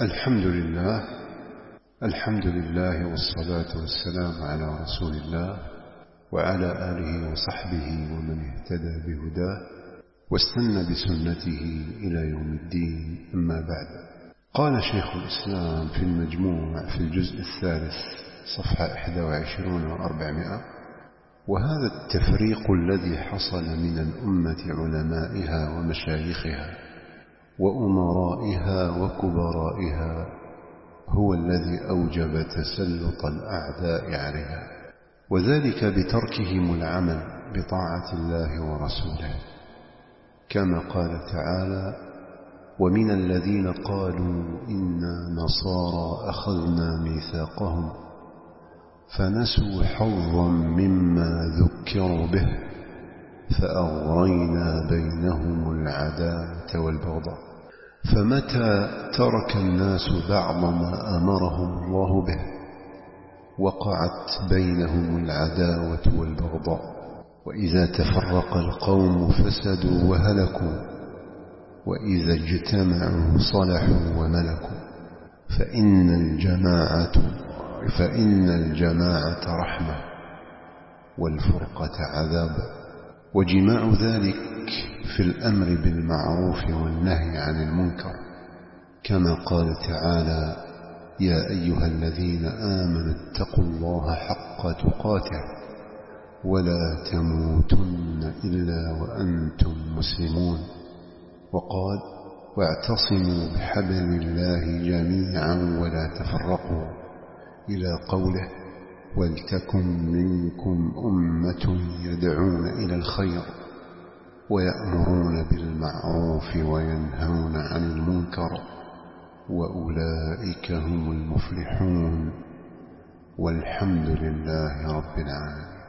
الحمد لله. الحمد لله والصلاة والسلام على رسول الله وعلى آله وصحبه ومن اهتدى بهداه واستنى بسنته إلى يوم الدين. أما بعد، قال شيخ الإسلام في المجموع في الجزء الثالث صفحة 21 و400: وهذا التفريق الذي حصل من الأمة علمائها ومشايخها وأمرائها وكبرائها هو الذي أوجب تسلط الأعداء عليها، وذلك بتركهم العمل بطاعة الله ورسوله، كما قال تعالى: ومن الذين قالوا إنا نصارى أخذنا ميثاقهم فنسوا حظا مما ذكروا به فأغرينا بينهم العداوة والبغضاء. فمتى ترك الناس بعض ما أمرهم الله به وقعت بينهم العداوة والبغضاء، وإذا تفرق القوم فسدوا وهلكوا، وإذا اجتمعوا صلحوا وملكوا. فإن الجماعة رحمة والفرقة عذاب، وجماع ذلك في الأمر بالمعروف والنهي عن المنكر، كما قال تعالى: يا أيها الذين آمنوا اتقوا الله حق تقاته ولا تموتن إلا وأنتم مسلمون. وقال: واعتصموا بحبل الله جميعا ولا تفرقوا، إلى قوله: ولتكن منكم أمة يدعون إلى الخير ويأمرون بالمعروف وينهون عن المنكر وأولئك هم المفلحون. والحمد لله رب العالمين.